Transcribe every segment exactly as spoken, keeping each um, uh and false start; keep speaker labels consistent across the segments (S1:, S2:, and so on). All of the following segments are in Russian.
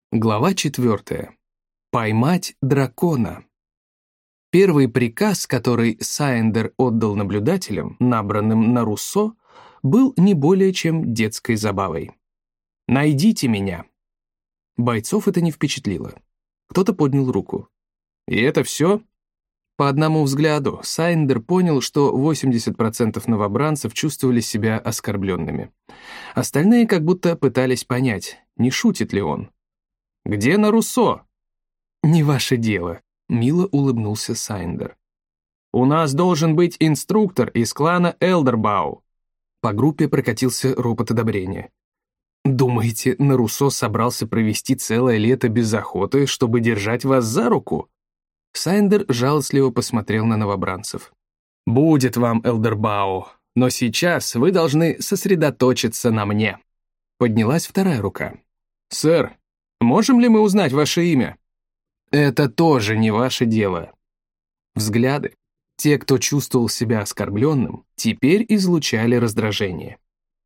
S1: Глава четвертая. Поймать дракона. Первый приказ, который Сайндер отдал наблюдателям, набранным на Руссо, был не более чем детской забавой. «Найдите меня!» Бойцов это не впечатлило. Кто-то поднял руку. «И это все?» По одному взгляду Сайндер понял, что восемьдесят процентов новобранцев чувствовали себя оскорбленными. Остальные как будто пытались понять, не шутит ли он. «Где на Руссо?» «Не ваше дело», — мило улыбнулся Сайндер. «У нас должен быть инструктор из клана Элдербау». По группе прокатился ропот одобрения. «Думаете, на Руссо собрался провести целое лето без охоты, чтобы держать вас за руку?» Сайндер жалостливо посмотрел на новобранцев. «Будет вам, Элдербау, но сейчас вы должны сосредоточиться на мне». Поднялась вторая рука. «Сэр, можем ли мы узнать ваше имя?» «Это тоже не ваше дело». Взгляды. Те, кто чувствовал себя оскорбленным, теперь излучали раздражение.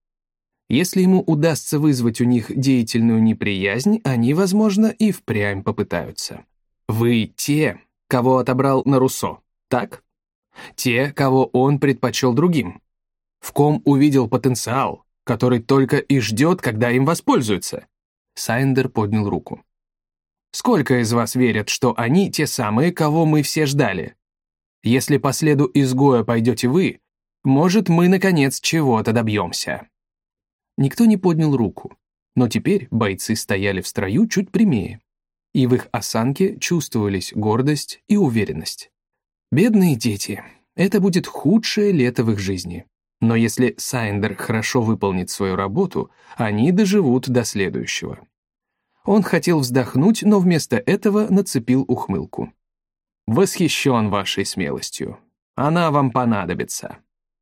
S1: Если ему удастся вызвать у них деятельную неприязнь, они, возможно, и впрямь попытаются. Вы те, кого отобрал на Руссо, так? Те, кого он предпочел другим. В ком увидел потенциал, который только и ждет, когда им воспользуются. Сайндер поднял руку. «Сколько из вас верят, что они те самые, кого мы все ждали? Если по следу изгоя пойдете вы, может, мы, наконец, чего-то добьемся». Никто не поднял руку, но теперь бойцы стояли в строю чуть прямее, и в их осанке чувствовались гордость и уверенность. Бедные дети, это будет худшее лето в их жизни. Но если Сайндер хорошо выполнит свою работу, они доживут до следующего. Он хотел вздохнуть, но вместо этого нацепил ухмылку. «Восхищен вашей смелостью. Она вам понадобится».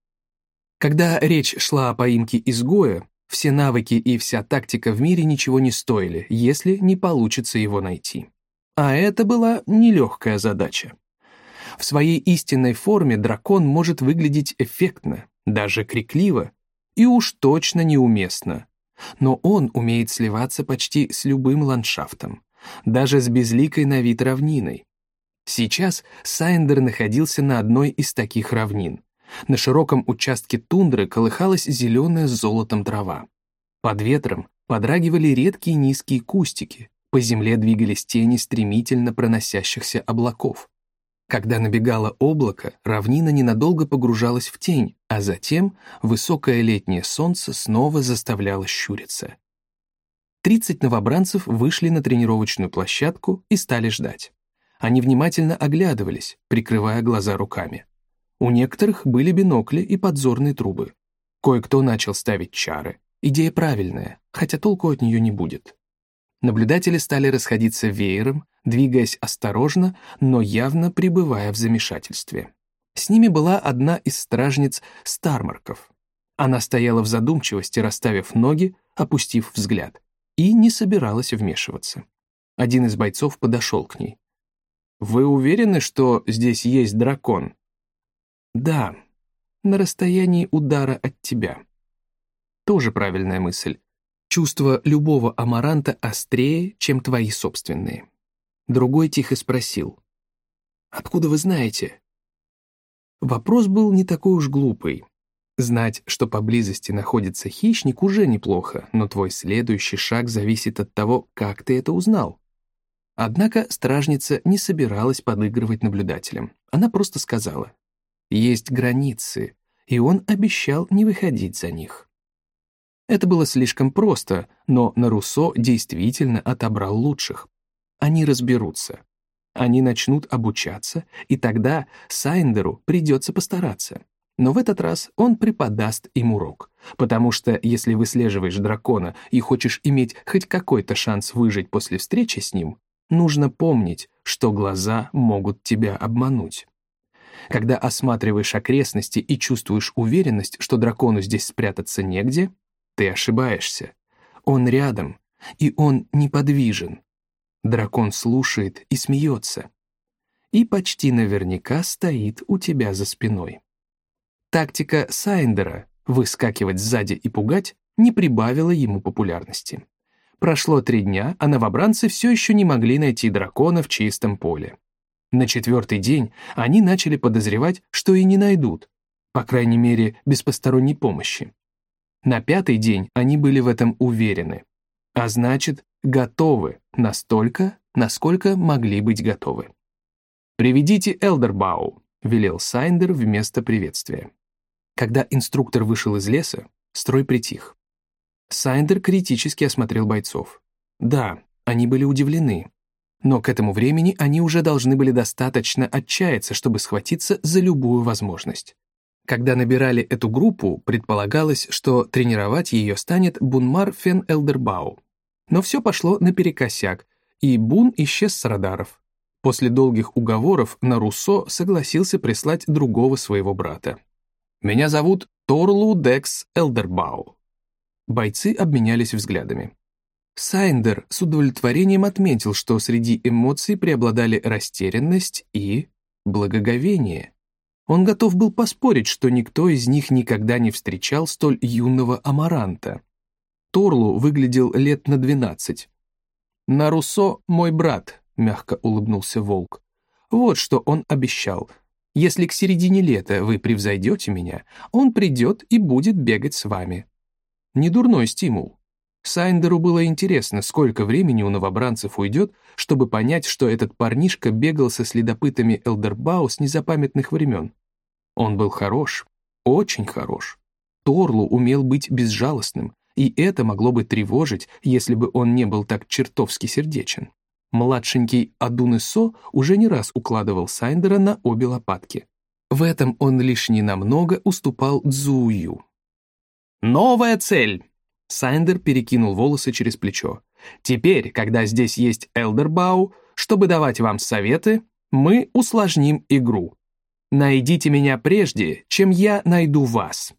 S1: Когда речь шла о поимке изгоя, все навыки и вся тактика в мире ничего не стоили, если не получится его найти. А это была нелегкая задача. В своей истинной форме дракон может выглядеть эффектно, даже крикливо, и уж точно неуместно. Но он умеет сливаться почти с любым ландшафтом, даже с безликой на вид равниной. Сейчас Сайндер находился на одной из таких равнин. На широком участке тундры колыхалась зеленая с золотом трава. Под ветром подрагивали редкие низкие кустики, по земле двигались тени стремительно проносящихся облаков. Когда набегало облако, равнина ненадолго погружалась в тень, а затем высокое летнее солнце снова заставляло щуриться. Тридцать новобранцев вышли на тренировочную площадку и стали ждать. Они внимательно оглядывались, прикрывая глаза руками. У некоторых были бинокли и подзорные трубы. Кое-кто начал ставить чары. Идея правильная, хотя толку от нее не будет. Наблюдатели стали расходиться веером, двигаясь осторожно, но явно пребывая в замешательстве. С ними была одна из стражниц Стармарков. Она стояла в задумчивости, расставив ноги, опустив взгляд, и не собиралась вмешиваться. Один из бойцов подошел к ней. «Вы уверены, что здесь есть дракон?» «Да, на расстоянии удара от тебя». Тоже правильная мысль. Чувства любого амаранта острее, чем твои собственные. Другой тихо спросил. «Откуда вы знаете?» Вопрос был не такой уж глупый. Знать, что поблизости находится хищник, уже неплохо, но твой следующий шаг зависит от того, как ты это узнал. Однако стражница не собиралась подыгрывать наблюдателям. Она просто сказала: «Есть границы», и он обещал не выходить за них. Это было слишком просто, но на Руссо действительно отобрал лучших. Они разберутся. Они начнут обучаться, и тогда Сайндеру придется постараться. Но в этот раз он преподаст им урок, потому что если выслеживаешь дракона и хочешь иметь хоть какой-то шанс выжить после встречи с ним, нужно помнить, что глаза могут тебя обмануть. Когда осматриваешь окрестности и чувствуешь уверенность, что дракону здесь спрятаться негде, ты ошибаешься. Он рядом, и он неподвижен. Дракон слушает и смеется. И почти наверняка стоит у тебя за спиной. Тактика Сайндера — выскакивать сзади и пугать — не прибавила ему популярности. Прошло три дня, а новобранцы все еще не могли найти дракона в чистом поле. На четвертый день они начали подозревать, что и не найдут, по крайней мере, без посторонней помощи. На пятый день они были в этом уверены, а значит, готовы настолько, насколько могли быть готовы. «Приведите Элдербау», — велел Сайндер вместо приветствия. Когда инструктор вышел из леса, строй притих. Сайндер критически осмотрел бойцов. Да, они были удивлены. Но к этому времени они уже должны были достаточно отчаяться, чтобы схватиться за любую возможность. Когда набирали эту группу, предполагалось, что тренировать ее станет Бунмар фен Элдербау. Но все пошло наперекосяк, и Бун исчез с радаров. После долгих уговоров Наруссо согласился прислать другого своего брата. «Меня зовут Торлу Декс Элдербау». Бойцы обменялись взглядами. Сайндер с удовлетворением отметил, что среди эмоций преобладали растерянность и благоговение. Он готов был поспорить, что никто из них никогда не встречал столь юного амаранта. Торлу выглядел лет на двенадцать. «Наруссо — мой брат», — мягко улыбнулся волк. «Вот что он обещал. Если к середине лета вы превзойдете меня, он придет и будет бегать с вами». Недурной стимул. Сайндеру было интересно, сколько времени у новобранцев уйдет, чтобы понять, что этот парнишка бегал со следопытами Элдербау с незапамятных времен. Он был хорош, очень хорош. Торлу умел быть безжалостным, и это могло бы тревожить, если бы он не был так чертовски сердечен. Младшенький Адунесо уже не раз укладывал Сайндера на обе лопатки. В этом он лишь ненамного уступал Цзую. «Новая цель!» Сайндер перекинул волосы через плечо. «Теперь, когда здесь есть Элдербау, чтобы давать вам советы, мы усложним игру. Найдите меня прежде, чем я найду вас».